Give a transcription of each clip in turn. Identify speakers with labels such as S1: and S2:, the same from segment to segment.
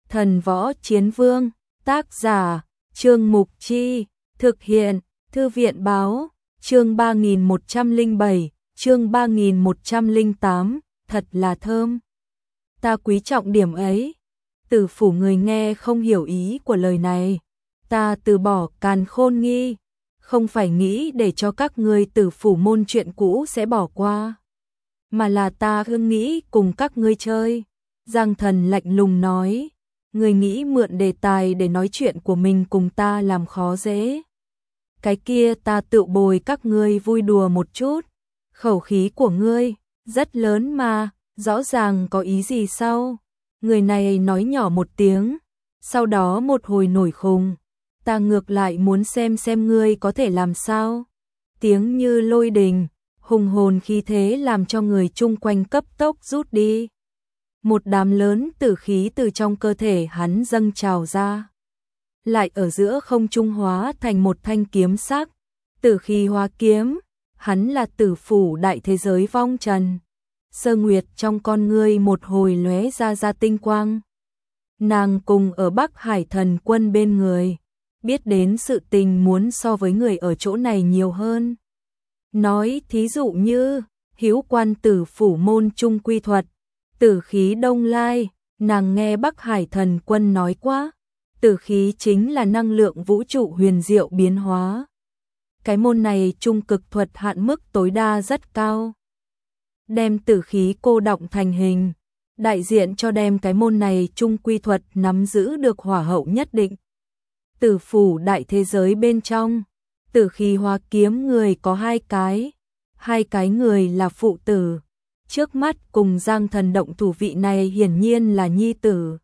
S1: Thần Võ Chiến Vương, tác giả, Trương Mục Chi, thực hiện, Thư viện báo, chương 3107, chương 3108, thật là thơm. Ta quý trọng điểm ấy. Tử phủ người nghe không hiểu ý của lời này. Ta từ bỏ Càn Khôn Nghi, không phải nghĩ để cho các ngươi Tử phủ môn chuyện cũ sẽ bỏ qua, mà là ta hưng nghĩ cùng các ngươi chơi. Giang Thần lạnh lùng nói, ngươi nghĩ mượn đề tài để nói chuyện của mình cùng ta làm khó dễ. Cái kia ta tự bồi các ngươi vui đùa một chút. Khẩu khí của ngươi rất lớn mà, rõ ràng có ý gì sao? Người này nói nhỏ một tiếng, sau đó một hồi nổi khùng. Ta ngược lại muốn xem ngươi có thể làm sao. Tiếng như lôi đình, hùng hồn khí thế làm cho người chung quanh cấp tốc rút đi. Một đám lớn tử khí từ trong cơ thể hắn dâng trào ra, lại ở giữa không trung hóa thành một thanh kiếm sắc. Tử khí hóa kiếm, hắn là tử phủ đại thế giới vong trần. Sơ Nguyệt trong con ngươi một hồi lóe ra tinh quang. Nàng cùng ở Bắc Hải Thần Quân bên người, biết đến sự tình muốn so với người ở chỗ này nhiều hơn. Nói thí dụ như, Hữu Quan Tử phủ môn trung quy thuật, tử khí đông lai, nàng nghe Bắc Hải Thần Quân nói quá, tử khí chính là năng lượng vũ trụ huyền diệu biến hóa. Cái môn này trung cực thuật hạn mức tối đa rất cao. Đem tử khí cô đọng thành hình, đại diện cho đem cái môn này trung quy thuật nắm giữ được hỏa hậu nhất định. Tử phủ đại thế giới bên trong, tử khí hóa kiếm người có hai cái người là phụ tử. Trước mắt cùng Giang Thần động thủ vị này hiển nhiên là nhi tử.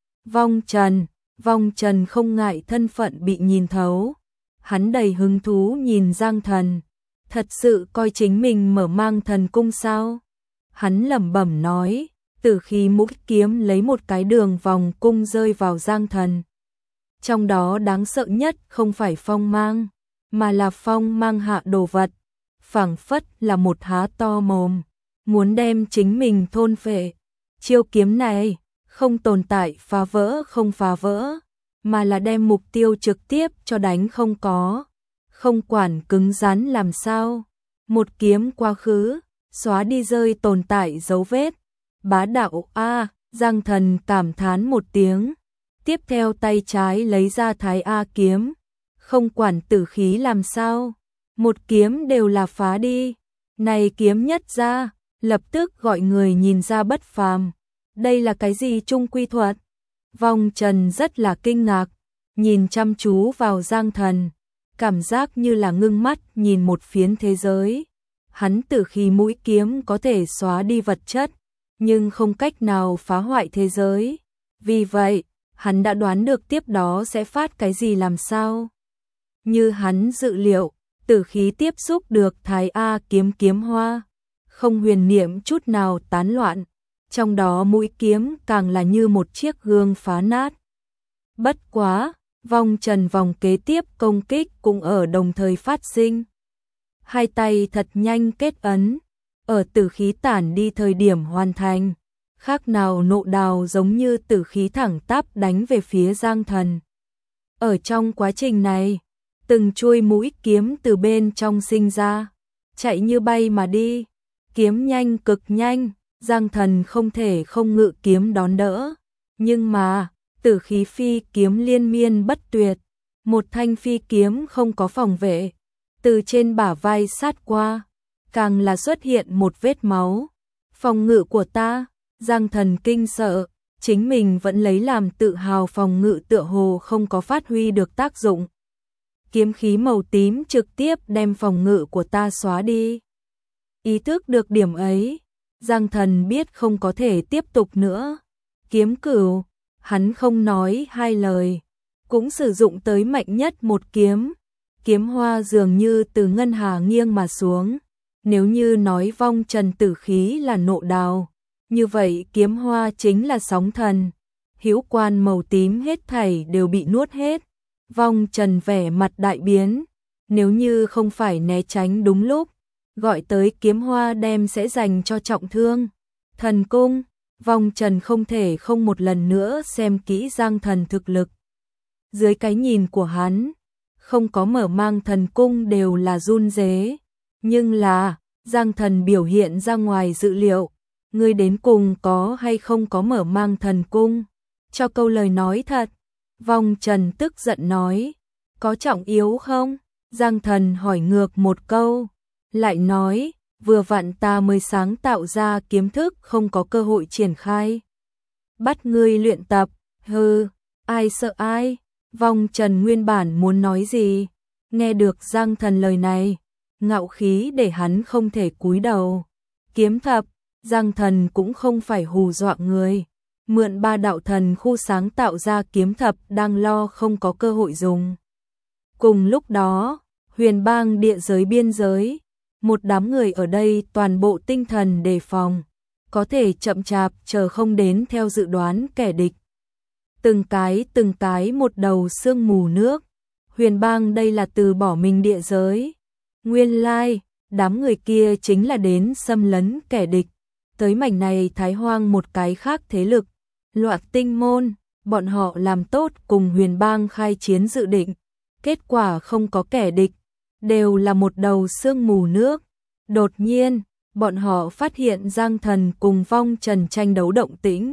S1: Vong Trần không ngại thân phận bị nhìn thấu. Hắn đầy hứng thú nhìn Giang Thần, thật sự coi chính mình mở mang thần cung sao? Hắn lẩm bẩm nói, tử khí mũi kiếm lấy một cái đường vòng cung rơi vào Giang Thần. Trong đó đáng sợ nhất không phải phong mang, mà là phong mang hạ đồ vật, phảng phất là một há to mồm, muốn đem chính mình thôn phệ. Chiêu kiếm này không tồn tại phá vỡ không phá vỡ, mà là đem mục tiêu trực tiếp cho đánh không có, không quản cứng rắn làm sao. Một kiếm quá khứ, xóa đi rơi tồn tại dấu vết. Bá đạo a, Giang Thần cảm thán một tiếng, tiếp theo tay trái lấy ra Thái A kiếm, không quản tử khí làm sao, một kiếm đều là phá đi. Này kiếm nhất ra, lập tức gọi người nhìn ra bất phàm. Đây là cái gì trung quy thuật? Vong Trần rất là kinh ngạc, nhìn chăm chú vào Giang Thần, cảm giác như là ngưng mắt nhìn một phiến thế giới. Hắn tử khí mũi kiếm có thể xóa đi vật chất, nhưng không cách nào phá hoại thế giới. Vì vậy, hắn đã đoán được tiếp đó sẽ phát cái gì làm sao. Như hắn dự liệu, tử khí tiếp xúc được Thái A kiếm hoa, không huyền niệm chút nào tán loạn. Trong đó mũi kiếm càng là như một chiếc gương phá nát. Bất quá, Vong Trần vòng kế tiếp công kích cũng ở đồng thời phát sinh. Hai tay thật nhanh kết ấn, ở tử khí tản đi thời điểm hoàn thành, khác nào nộ đào giống như tử khí thẳng tắp đánh về phía Giang Thần. Ở trong quá trình này, từng chuôi mũi kiếm từ bên trong sinh ra, chạy như bay mà đi, kiếm nhanh cực nhanh. Giang Thần không thể không ngự kiếm đón đỡ, nhưng mà tử khí phi kiếm liên miên bất tuyệt, một thanh phi kiếm không có phòng vệ, từ trên bả vai sát qua, càng là xuất hiện một vết máu. Phòng ngự của ta, Giang Thần kinh sợ, chính mình vẫn lấy làm tự hào phòng ngự tựa hồ không có phát huy được tác dụng. Kiếm khí màu tím trực tiếp đem phòng ngự của ta xóa đi. Ý thức được điểm ấy, Giang Thần biết không có thể tiếp tục nữa. Kiếm cửu, hắn không nói hai lời, cũng sử dụng tới mạnh nhất một kiếm. Kiếm hoa dường như từ ngân hà nghiêng mà xuống. Nếu như nói Vong Trần tử khí là nộ đào, như vậy kiếm hoa chính là sóng thần. Hữu Quan màu tím hết thảy đều bị nuốt hết. Vong Trần vẻ mặt đại biến, nếu như không phải né tránh đúng lúc, gọi tới kiếm hoa đem sẽ dành cho trọng thương. Thần cung, Vong Trần không thể không một lần nữa xem kỹ Giang Thần thực lực. Dưới cái nhìn của hắn, không có mở mang thần cung đều là run rế, nhưng là Giang Thần biểu hiện ra ngoài dự liệu, ngươi đến cùng có hay không có mở mang thần cung? Cho câu lời nói thật. Vong Trần tức giận nói, có trọng yếu không? Giang Thần hỏi ngược một câu, lại nói, vừa vặn ta mới sáng tạo ra kiếm thức không có cơ hội triển khai. Bắt ngươi luyện tập, hừ, ai sợ ai? Vong Trần nguyên bản muốn nói gì, nghe được Giang Thần lời này, ngạo khí để hắn không thể cúi đầu. Kiếm thập, Giang Thần cũng không phải hù dọa người, mượn 3 đạo thần khu sáng tạo ra kiếm thập đang lo không có cơ hội dùng. Cùng lúc đó, Huyền Bang địa giới biên giới, một đám người ở đây toàn bộ tinh thần đề phòng, có thể chậm chạp chờ không đến theo dự đoán kẻ địch. Từng cái một đầu sương mù nước, Huyền Bang đây là từ bỏ mình địa giới. Nguyên lai, đám người kia chính là đến xâm lấn kẻ địch, tới mảnh này Thái Hoang một cái khác thế lực, Loạn Tinh môn, bọn họ làm tốt cùng Huyền Bang khai chiến dự định, kết quả không có kẻ địch, đều là một đầu sương mù nước. Đột nhiên, bọn họ phát hiện Giang Thần cùng Vong Trần tranh đấu động tĩnh.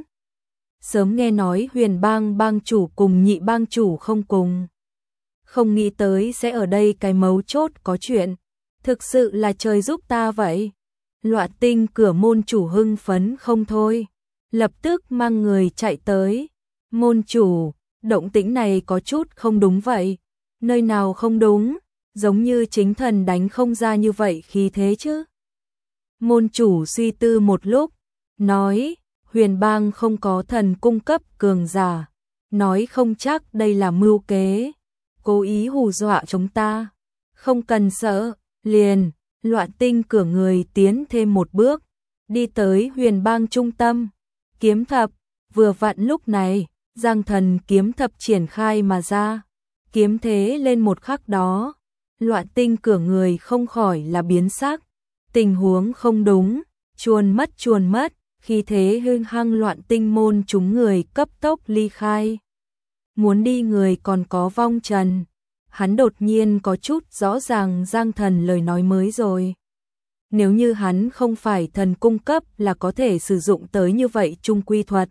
S1: Sớm nghe nói Huyền Bang bang chủ cùng Nhị bang chủ không cùng. Không nghĩ tới sẽ ở đây cái mấu chốt có chuyện. Thực sự là trời giúp ta vậy. Loạn Tinh cửa môn chủ hưng phấn không thôi. Lập tức mang người chạy tới. Môn chủ, động tĩnh này có chút không đúng vậy. Nơi nào không đúng, giống như chính thần đánh không ra như vậy khi thế chứ. Môn chủ suy tư một lúc, nói, Huyền Bang không có thần cung cấp cường giả, nói không chắc đây là mưu kế, cố ý hù dọa chúng ta. Không cần sợ, liền, Loạn Tinh cửa người tiến thêm một bước, đi tới Huyền Bang trung tâm, kiếm thập, vừa vặn lúc này, Giang Thần kiếm thập triển khai mà ra, kiếm thế lên một khắc đó, Loạn Tinh cửa người không khỏi là biến sắc, tình huống không đúng, chuồn mất, khi thế hưng hăng Loạn Tinh môn chúng người cấp tốc ly khai. Muốn đi người còn có Vong Trần, hắn đột nhiên có chút rõ ràng Giang Thần lời nói mới rồi. Nếu như hắn không phải thần cung cấp là có thể sử dụng tới như vậy trung quy thuật.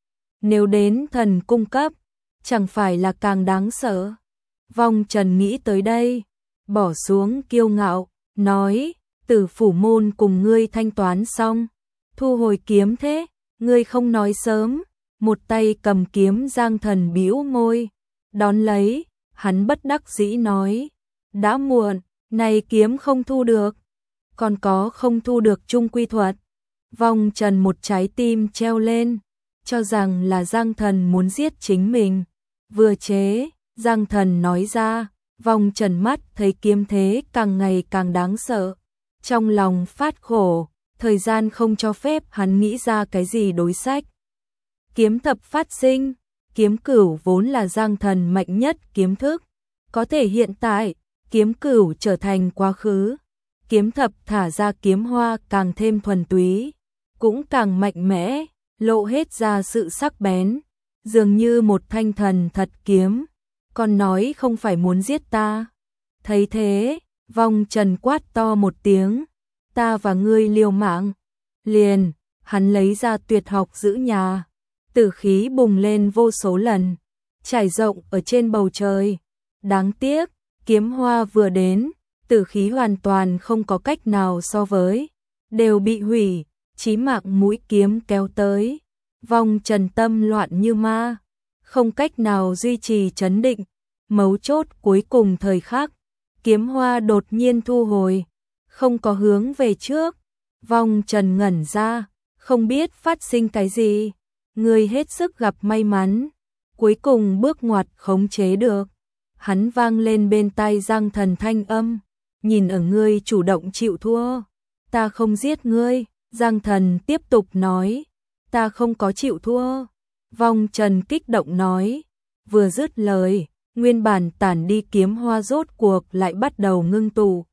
S1: Nếu đến thần cung cấp, chẳng phải là càng đáng sợ. Vong Trần nghĩ tới đây, bỏ xuống kiêu ngạo, nói, Tử Phủ môn cùng ngươi thanh toán xong, thu hồi kiếm thế, ngươi không nói sớm. Một tay cầm kiếm Giang Thần bĩu môi, đón lấy, hắn bất đắc dĩ nói, đã muộn, này kiếm không thu được, còn có không thu được trung quy thuật. Vong Trần một trái tim treo lên, cho rằng là Giang Thần muốn giết chính mình. Vừa chế, Giang Thần nói ra, Vong Trần mắt thấy kiếm thế càng ngày càng đáng sợ, trong lòng phát khổ, thời gian không cho phép hắn nghĩ ra cái gì đối sách. Kiếm thập phát sinh, kiếm cửu vốn là Giang Thần mạnh nhất kiếm thức, có thể hiện tại, kiếm cửu trở thành quá khứ, kiếm thập thả ra kiếm hoa càng thêm thuần túy, cũng càng mạnh mẽ, lộ hết ra sự sắc bén, dường như một thanh thần thật kiếm, còn nói không phải muốn giết ta. Thấy thế, Vong Trần quát to một tiếng, ta và ngươi liều mạng, liền, hắn lấy ra tuyệt học giữ nhà. Tử khí bùng lên vô số lần, trải rộng ở trên bầu trời. Đáng tiếc, kiếm hoa vừa đến, tử khí hoàn toàn không có cách nào so với, đều bị hủy, chí mạng mũi kiếm kéo tới. Vong Trần tâm loạn như ma, không cách nào duy trì trấn định, mấu chốt cuối cùng thời khắc, kiếm hoa đột nhiên thu hồi, không có hướng về trước. Vong Trần ngẩn ra, không biết phát sinh cái gì. Người hết sức gặp may mắn, cuối cùng bước ngoặt khống chế được. Hắn vang lên bên tai Giang Thần thanh âm, nhìn ở ngươi chủ động chịu thua, ta không giết ngươi. Giang Thần tiếp tục nói, ta không có chịu thua. Vong Trần kích động nói, vừa dứt lời, nguyên bản tản đi kiếm hoa rốt cuộc lại bắt đầu ngưng tụ.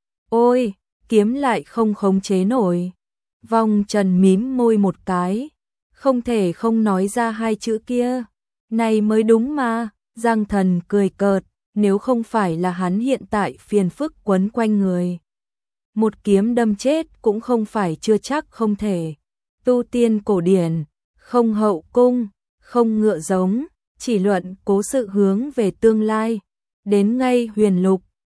S1: Ôi, kiếm lại không khống chế nổi. Vong Trần mím môi một cái, không thể không nói ra hai chữ kia. Này mới đúng mà, Giang Thần cười cợt, nếu không phải là hắn hiện tại phiền phức quấn quanh người. Một kiếm đâm chết cũng không phải chưa chắc không thể. Tu tiên cổ điển, không hậu cung, không ngựa giống, chỉ luận cố sự hướng về tương lai. Đến ngay huyền lục,